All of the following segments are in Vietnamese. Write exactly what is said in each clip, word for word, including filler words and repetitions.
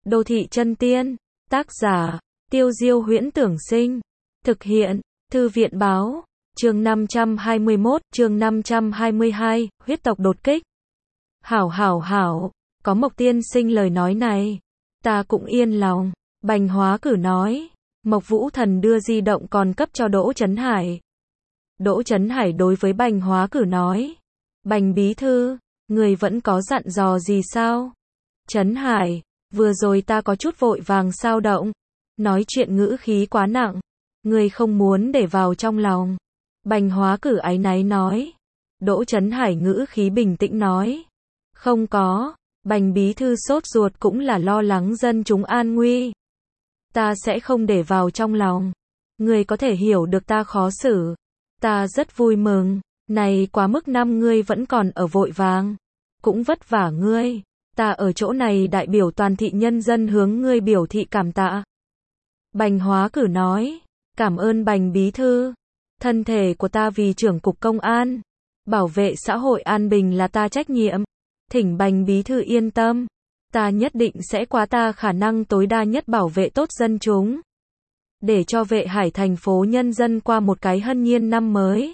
Đô thị chân tiên, tác giả, Tiêu Diêu Huyễn Tưởng Sinh, thực hiện, Thư viện Báo, chương năm trăm hai mươi mốt, chương năm trăm hai mươi hai, huyết tộc đột kích. Hảo hảo hảo, có Mộc tiên sinh lời nói này, ta cũng yên lòng. Bành Hóa Cử nói, Mộc Vũ Thần đưa di động còn cấp cho Đỗ Chấn Hải. Đỗ Chấn Hải đối với Bành Hóa Cử nói, Bành bí thư, người vẫn có dặn dò gì sao? Chấn Hải, vừa rồi ta có chút vội vàng sao động, nói chuyện ngữ khí quá nặng, người không muốn để vào trong lòng. Bành Hóa Cử áy náy nói. Đỗ Chấn Hải ngữ khí bình tĩnh nói, không có, Bành bí thư sốt ruột cũng là lo lắng dân chúng an nguy. Ta sẽ không để vào trong lòng. Người có thể hiểu được ta khó xử. Ta rất vui mừng. Này quá mức năm ngươi vẫn còn ở vội vàng. Cũng vất vả ngươi. Ta ở chỗ này đại biểu toàn thị nhân dân hướng ngươi biểu thị cảm tạ. Bành Hóa Cử nói, cảm ơn Bành bí thư. Thân thể của ta vì trưởng cục công an, bảo vệ xã hội an bình là ta trách nhiệm. Thỉnh Bành bí thư yên tâm. Ta nhất định sẽ quá ta khả năng tối đa nhất bảo vệ tốt dân chúng. Để cho Vệ Hải thành phố nhân dân qua một cái hân nhiên năm mới.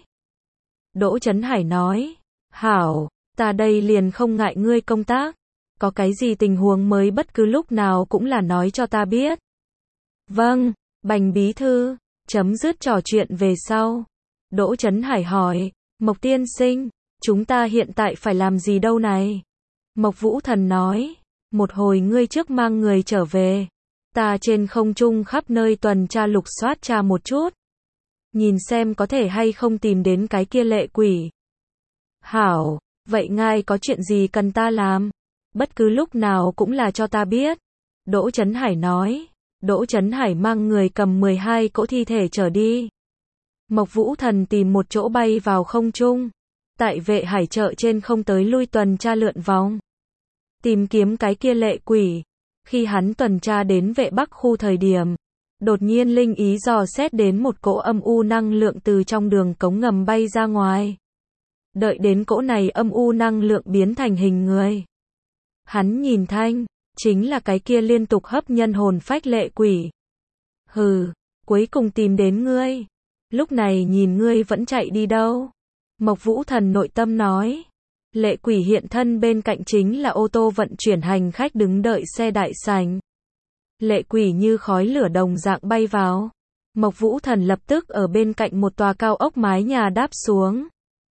Đỗ Chấn Hải nói, hảo, ta đây liền không ngại ngươi công tác. Có cái gì tình huống mới bất cứ lúc nào cũng là nói cho ta biết. Vâng, Bành bí thư, chấm dứt trò chuyện về sau. Đỗ Chấn Hải hỏi, Mộc tiên sinh, chúng ta hiện tại phải làm gì đâu này? Mộc Vũ Thần nói, một hồi ngươi trước mang người trở về. Ta trên không trung khắp nơi tuần tra lục soát tra một chút. Nhìn xem có thể hay không tìm đến cái kia lệ quỷ. Hảo, vậy ngài có chuyện gì cần ta làm? Bất cứ lúc nào cũng là cho ta biết. Đỗ Chấn Hải nói. Đỗ Chấn Hải mang người cầm mười hai cỗ thi thể trở đi. Mộc Vũ Thần tìm một chỗ bay vào không trung. Tại Vệ Hải chợ trên không tới lui tuần tra lượn vòng. Tìm kiếm cái kia lệ quỷ. Khi hắn tuần tra đến Vệ Bắc khu thời điểm, đột nhiên linh ý dò xét đến một cỗ âm u năng lượng từ trong đường cống ngầm bay ra ngoài. Đợi đến cỗ này âm u năng lượng biến thành hình người. Hắn nhìn thanh, chính là cái kia liên tục hấp nhân hồn phách lệ quỷ. Hừ, cuối cùng tìm đến ngươi. Lúc này nhìn ngươi vẫn chạy đi đâu? Mộc Vũ Thần nội tâm nói. Lệ quỷ hiện thân bên cạnh chính là ô tô vận chuyển hành khách đứng đợi xe đại sảnh. Lệ quỷ như khói lửa đồng dạng bay vào. Mộc Vũ Thần lập tức ở bên cạnh một tòa cao ốc mái nhà đáp xuống.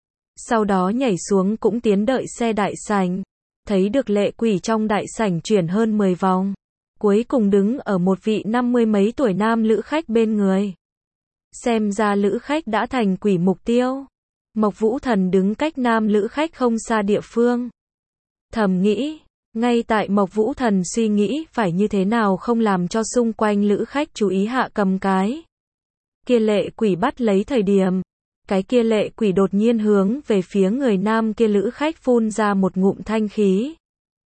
Sau đó nhảy xuống cũng tiến đợi xe đại sảnh. Thấy được lệ quỷ trong đại sảnh chuyển hơn mười vòng. Cuối cùng đứng ở một vị năm mươi mấy tuổi nam lữ khách bên người. Xem ra lữ khách đã thành quỷ mục tiêu. Mộc Vũ Thần đứng cách nam lữ khách không xa địa phương. Thầm nghĩ, ngay tại Mộc Vũ Thần suy nghĩ phải như thế nào không làm cho xung quanh lữ khách chú ý hạ cầm cái kia lệ quỷ bắt lấy thời điểm. Cái kia lệ quỷ đột nhiên hướng về phía người nam kia lữ khách phun ra một ngụm thanh khí.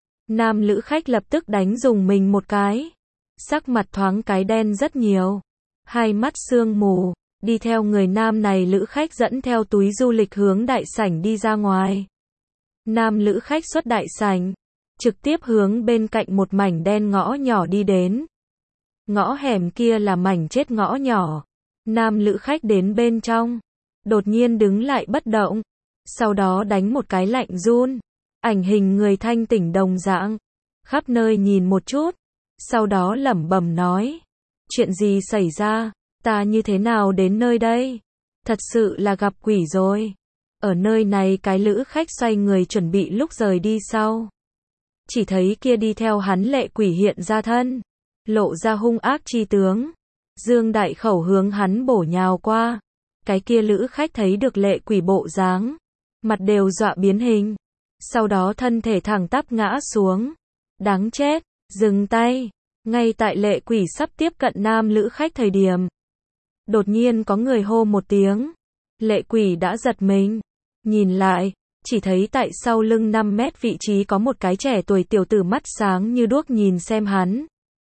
Nam lữ khách lập tức đánh dùng mình một cái. Sắc mặt thoáng cái đen rất nhiều. Hai mắt sương mù. Đi theo người nam này lữ khách dẫn theo túi du lịch hướng đại sảnh đi ra ngoài. Nam lữ khách xuất đại sảnh. Trực tiếp hướng bên cạnh một mảnh đen ngõ nhỏ đi đến. Ngõ hẻm kia là mảnh chết ngõ nhỏ. Nam lữ khách đến bên trong. Đột nhiên đứng lại bất động. Sau đó đánh một cái lạnh run. Ảnh hình người thanh tỉnh đồng dạng. Khắp nơi nhìn một chút. Sau đó lẩm bẩm nói. Chuyện gì xảy ra? Ta như thế nào đến nơi đây? Thật sự là gặp quỷ rồi. Ở nơi này cái lữ khách xoay người chuẩn bị lúc rời đi sau. Chỉ thấy kia đi theo hắn lệ quỷ hiện ra thân. Lộ ra hung ác chi tướng. Dương đại khẩu hướng hắn bổ nhào qua. Cái kia lữ khách thấy được lệ quỷ bộ dáng. Mặt đều dọa biến hình. Sau đó thân thể thẳng tắp ngã xuống. Đáng chết, dừng tay. Ngay tại lệ quỷ sắp tiếp cận nam lữ khách thời điểm. Đột nhiên có người hô một tiếng. Lệ quỷ đã giật mình. Nhìn lại, chỉ thấy tại sau lưng năm mét vị trí có một cái trẻ tuổi tiểu tử mắt sáng như đuốc nhìn xem hắn.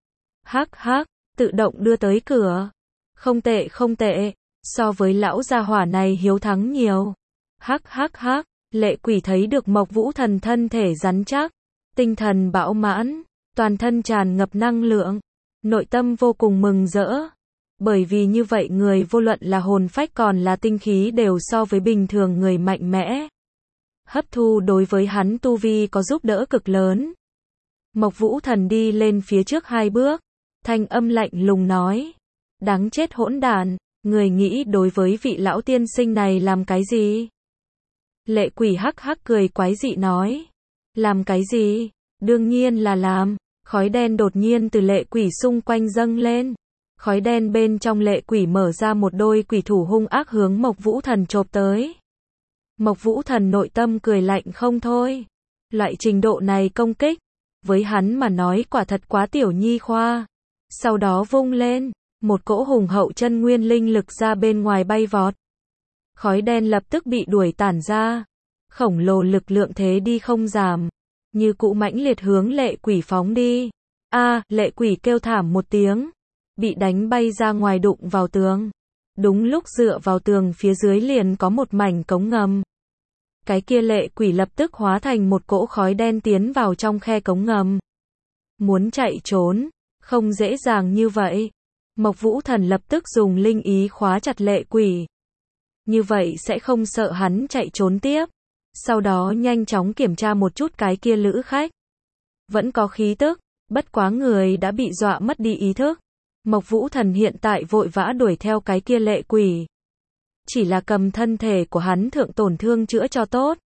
Hắc hắc, tự động đưa tới cửa. Không tệ không tệ, so với lão gia hỏa này hiếu thắng nhiều. Hắc hắc hắc, lệ quỷ thấy được Mộc Vũ Thần thân thể rắn chắc, tinh thần bão mãn. toàn thân tràn ngập năng lượng, nội tâm vô cùng mừng rỡ. Bởi vì như vậy người vô luận là hồn phách còn là tinh khí đều so với bình thường người mạnh mẽ. Hấp thu đối với hắn tu vi có giúp đỡ cực lớn. Mộc Vũ Thần đi lên phía trước hai bước, thanh âm lạnh lùng nói. Đáng chết hỗn đản, người nghĩ đối với vị lão tiên sinh này làm cái gì? Lệ quỷ hắc hắc cười quái dị nói. Làm cái gì? Đương nhiên là làm. Khói đen đột nhiên từ lệ quỷ xung quanh dâng lên. Khói đen bên trong lệ quỷ mở ra một đôi quỷ thủ hung ác hướng Mộc Vũ Thần chộp tới. Mộc Vũ Thần nội tâm cười lạnh không thôi. Loại trình độ này công kích, với hắn mà nói quả thật quá tiểu nhi khoa. Sau đó vung lên, một cỗ hùng hậu chân nguyên linh lực ra bên ngoài bay vọt. Khói đen lập tức bị đuổi tản ra. Khổng lồ lực lượng thế đi không giảm, như cũ mãnh liệt hướng lệ quỷ phóng đi. A, à, lệ quỷ kêu thảm một tiếng, bị đánh bay ra ngoài đụng vào tường. Đúng lúc dựa vào tường phía dưới liền có một mảnh cống ngầm. Cái kia lệ quỷ lập tức hóa thành một cỗ khói đen tiến vào trong khe cống ngầm. Muốn chạy trốn, không dễ dàng như vậy. Mộc Vũ Thần lập tức dùng linh ý khóa chặt lệ quỷ. Như vậy sẽ không sợ hắn chạy trốn tiếp. Sau đó nhanh chóng kiểm tra một chút cái kia lữ khách. Vẫn có khí tức, bất quá người đã bị dọa mất đi ý thức. Mộc Vũ Thần hiện tại vội vã đuổi theo cái kia lệ quỷ. Chỉ là cầm thân thể của hắn thượng tổn thương chữa cho tốt.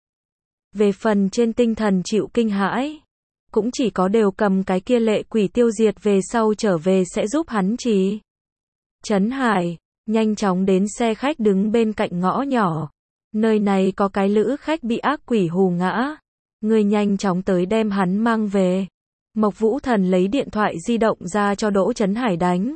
Về phần trên tinh thần chịu kinh hãi, cũng chỉ có đều cầm cái kia lệ quỷ tiêu diệt về sau trở về sẽ giúp hắn trì. Trấn Hải, nhanh chóng đến xe khách đứng bên cạnh ngõ nhỏ. Nơi này có cái lữ khách bị ác quỷ hù ngã. Người nhanh chóng tới đem hắn mang về. Mộc Vũ Thần lấy điện thoại di động ra cho Đỗ Trấn Hải đánh.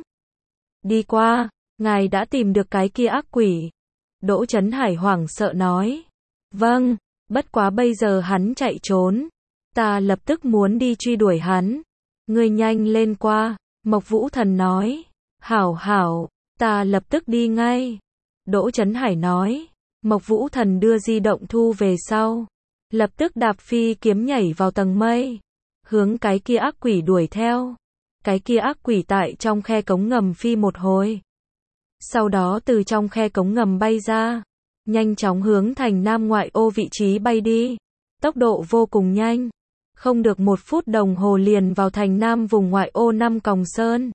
Đi qua, ngài đã tìm được cái kia ác quỷ. Đỗ Trấn Hải hoảng sợ nói. Vâng, bất quá bây giờ hắn chạy trốn. Ta lập tức muốn đi truy đuổi hắn. Ngươi nhanh lên qua, Mộc Vũ Thần nói. Hảo hảo, ta lập tức đi ngay. Đỗ Trấn Hải nói. Mộc Vũ Thần đưa di động thu về sau. Lập tức đạp phi kiếm nhảy vào tầng mây. Hướng cái kia ác quỷ đuổi theo. Cái kia ác quỷ tại trong khe cống ngầm phi một hồi. Sau đó từ trong khe cống ngầm bay ra. Nhanh chóng hướng thành Nam ngoại ô vị trí bay đi. Tốc độ vô cùng nhanh. Không được một phút đồng hồ liền vào thành Nam vùng ngoại ô Năm Còng Sơn.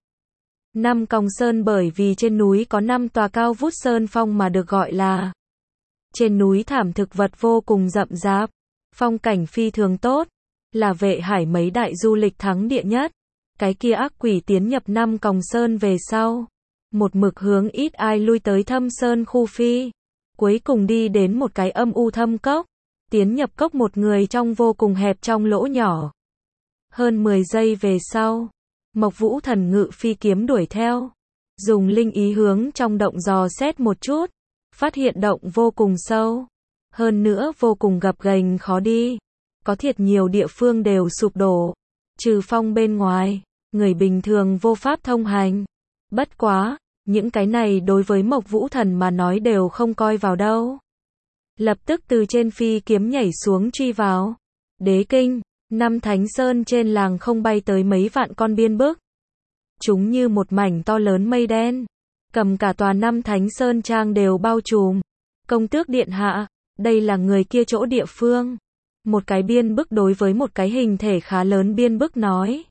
Năm Còng Sơn bởi vì trên núi có năm tòa cao vút sơn phong mà được gọi là. Trên núi thảm thực vật vô cùng rậm rạp. Phong cảnh phi thường tốt. Là Vệ Hải mấy đại du lịch thắng địa nhất. Cái kia ác quỷ tiến nhập Năm Còng Sơn về sau. Một mực hướng ít ai lui tới Thâm Sơn khu phi. Cuối cùng đi đến một cái âm u thâm cốc. Tiến nhập cốc một người trong vô cùng hẹp trong lỗ nhỏ. Hơn mười giây về sau. Mộc Vũ Thần ngự phi kiếm đuổi theo. Dùng linh ý hướng trong động dò xét một chút. Phát hiện động vô cùng sâu. Hơn nữa vô cùng gập ghềnh khó đi. Có thiệt nhiều địa phương đều sụp đổ. Trừ phong bên ngoài, người bình thường vô pháp thông hành. Bất quá, những cái này đối với Mộc Vũ Thần mà nói đều không coi vào đâu. Lập tức từ trên phi kiếm nhảy xuống truy vào. Đế kinh, năm Thánh Sơn trên làng không bay tới mấy vạn con biên bức. Chúng như một mảnh to lớn mây đen. Cầm cả tòa năm Thánh Sơn trang đều bao trùm. Công tước điện hạ, đây là người kia chỗ địa phương. Một cái biên bức đối với một cái hình thể khá lớn biên bức nói.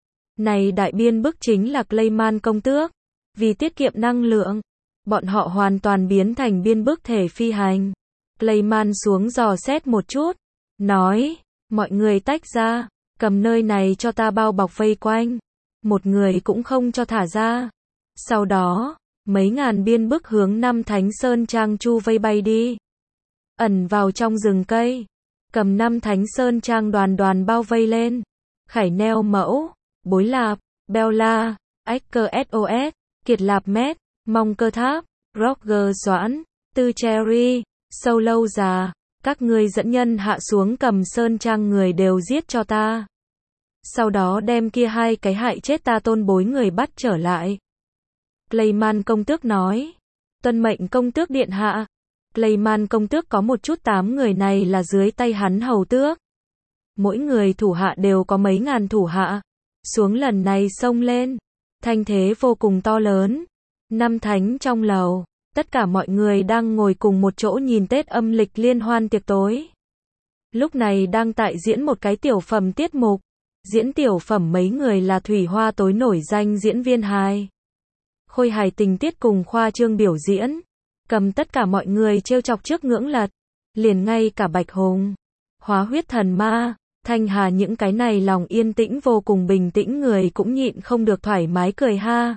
Này đại biên bức chính là Clayman công tước. Vì tiết kiệm năng lượng, bọn họ hoàn toàn biến thành biên bức thể phi hành. Clayman xuống dò xét một chút. Nói, mọi người tách ra, cầm nơi này cho ta bao bọc vây quanh. Một người cũng không cho thả ra. Sau đó, mấy ngàn biên bức hướng năm Thánh Sơn trang chu vây bay đi. Ẩn vào trong rừng cây. Cầm năm Thánh Sơn trang đoàn đoàn bao vây lên. Khải neo mẫu, bối lạp, beo la, ách cơ ét o ét, kiệt lạp mét, mong cơ tháp, Roger Doãn, Tư Cherry, sâu lâu già. Các ngươi dẫn nhân hạ xuống cầm Sơn trang người đều giết cho ta. Sau đó đem kia hai cái hại chết ta tôn bối người bắt trở lại. Clayman công tước nói. Tuân mệnh công tước điện hạ. Clayman công tước có một chút tám người này là dưới tay hắn hầu tước. Mỗi người thủ hạ đều có mấy ngàn thủ hạ. xuống lần này xông lên, thanh thế vô cùng to lớn. Năm thánh trong lầu, tất cả mọi người đang ngồi cùng một chỗ nhìn Tết âm lịch liên hoan tiệc tối. Lúc này đang tại diễn một cái tiểu phẩm tiết mục. Diễn tiểu phẩm mấy người là Thủy Hoa tối nổi danh diễn viên hài. Khôi hài tình tiết cùng khoa trương biểu diễn. Cầm tất cả mọi người trêu chọc trước ngưỡng lật. Liền ngay cả Bạch Hùng, Hóa Huyết Thần Ma, Thanh Hà những cái này lòng yên tĩnh vô cùng bình tĩnh người cũng nhịn không được thoải mái cười ha.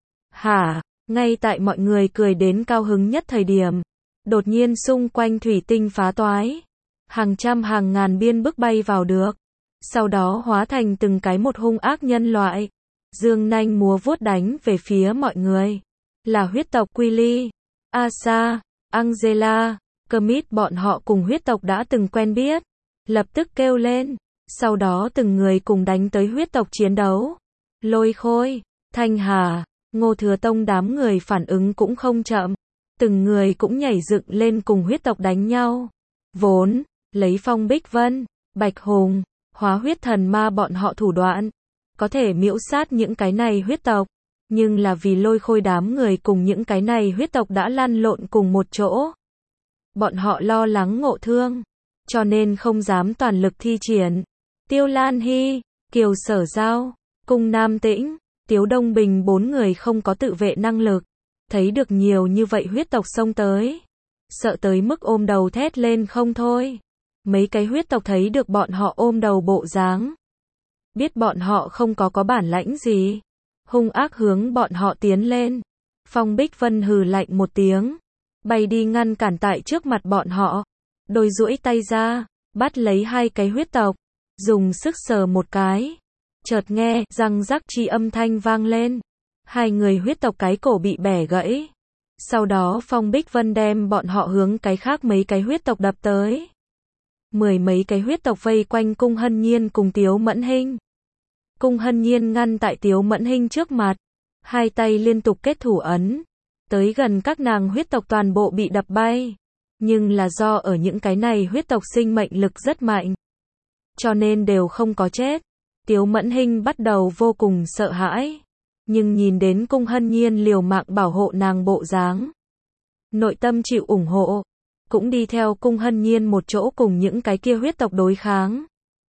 Hả, ngay tại mọi người cười đến cao hứng nhất thời điểm. Đột nhiên xung quanh thủy tinh phá toái. Hàng trăm hàng ngàn biên bức bay vào được. Sau đó hóa thành từng cái một hung ác nhân loại. Dương nanh múa vuốt đánh về phía mọi người. Là huyết tộc Quy Asa, Angela, Kermit bọn họ cùng huyết tộc đã từng quen biết. Lập tức kêu lên. Sau đó từng người cùng đánh tới huyết tộc chiến đấu. Lôi Khôi, Thanh Hà, Ngô Thừa Tông đám người phản ứng cũng không chậm. Từng người cũng nhảy dựng lên cùng huyết tộc đánh nhau. Vốn, lấy Phong Bích Vân, Bạch Hùng, Hóa Huyết Thần Ma bọn họ thủ đoạn. Có thể miễu sát những cái này huyết tộc. Nhưng là vì Lôi Khôi đám người cùng những cái này huyết tộc đã lăn lộn cùng một chỗ. Bọn họ lo lắng ngộ thương. Cho nên không dám toàn lực thi triển. Tiêu Lan Hy, Kiều Sở Giao, Cung Nam Tĩnh, Tiếu Đông Bình bốn người không có tự vệ năng lực. Thấy được nhiều như vậy huyết tộc xông tới. Sợ tới mức ôm đầu thét lên không thôi. Mấy cái huyết tộc thấy được bọn họ ôm đầu bộ dáng. Biết bọn họ không có có bản lãnh gì. Hung ác hướng bọn họ tiến lên. Phong Bích Vân hừ lạnh một tiếng. Bay đi ngăn cản tại trước mặt bọn họ. Đôi duỗi tay ra, bắt lấy hai cái huyết tộc. Dùng sức sờ một cái. Chợt nghe, răng rắc chi âm thanh vang lên. Hai người huyết tộc cái cổ bị bẻ gãy. Sau đó Phong Bích Vân đem bọn họ hướng cái khác mấy cái huyết tộc đập tới. Mười mấy cái huyết tộc vây quanh Cung Hân Nhiên cùng Tiếu Mẫn Hinh. Cung Hân Nhiên ngăn tại Tiếu Mẫn Hinh trước mặt. Hai tay liên tục kết thủ ấn. Tới gần các nàng huyết tộc toàn bộ bị đập bay. Nhưng là do ở những cái này huyết tộc sinh mệnh lực rất mạnh. Cho nên đều không có chết. Tiếu Mẫn Hinh bắt đầu vô cùng sợ hãi. Nhưng nhìn đến Cung Hân Nhiên liều mạng bảo hộ nàng bộ dáng. Nội tâm chịu ủng hộ. Cũng đi theo Cung Hân Nhiên một chỗ cùng những cái kia huyết tộc đối kháng.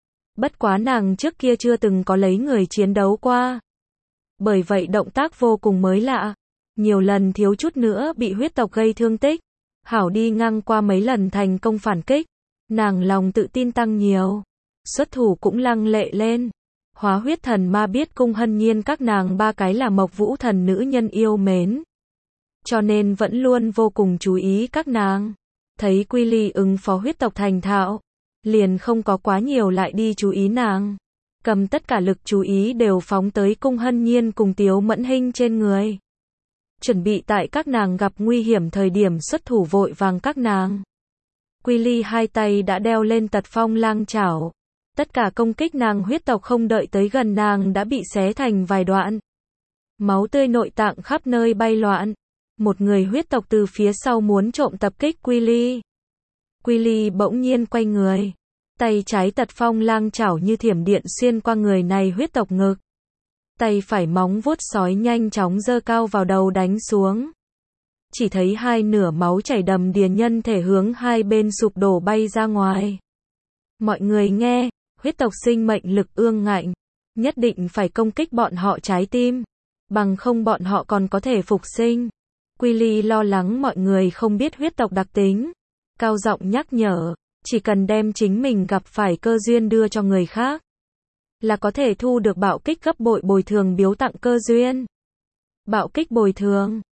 Bất quá nàng trước kia chưa từng có lấy người chiến đấu qua. Bởi vậy động tác vô cùng mới lạ. Nhiều lần thiếu chút nữa bị huyết tộc gây thương tích. Hảo đi ngang qua mấy lần thành công phản kích. Nàng lòng tự tin tăng nhiều. Xuất thủ cũng lăng lệ lên. Hóa Huyết Thần Ma biết Cung Hân Nhiên các nàng ba cái là Mộc Vũ Thần nữ nhân yêu mến. Cho nên vẫn luôn vô cùng chú ý các nàng. Thấy Quy Ly ứng phó huyết tộc thành thạo. Liền không có quá nhiều lại đi chú ý nàng. Cầm tất cả lực chú ý đều phóng tới Cung Hân Nhiên cùng Tiếu Mẫn Hinh trên người. Chuẩn bị tại các nàng gặp nguy hiểm thời điểm xuất thủ vội vàng các nàng. Quy Ly hai tay đã đeo lên tật phong lang chảo. Tất cả công kích nàng huyết tộc không đợi tới gần nàng đã bị xé thành vài đoạn. Máu tươi nội tạng khắp nơi bay loạn. Một người huyết tộc từ phía sau muốn trộm tập kích Quy Ly. Quy Ly bỗng nhiên quay người. Tay trái tật phong lang chảo như thiểm điện xuyên qua người này huyết tộc ngực. Tay phải móng vuốt sói nhanh chóng giơ cao vào đầu đánh xuống. Chỉ thấy hai nửa máu chảy đầm đìa nhân thể hướng hai bên sụp đổ bay ra ngoài. Mọi người nghe, huyết tộc sinh mệnh lực ương ngạnh. Nhất định phải công kích bọn họ trái tim. Bằng không bọn họ còn có thể phục sinh. Quy Ly lo lắng mọi người không biết huyết tộc đặc tính. Cao giọng nhắc nhở, chỉ cần đem chính mình gặp phải cơ duyên đưa cho người khác. Là có thể thu được bạo kích gấp bội bồi thường biếu tặng cơ duyên. Bạo kích bồi thường.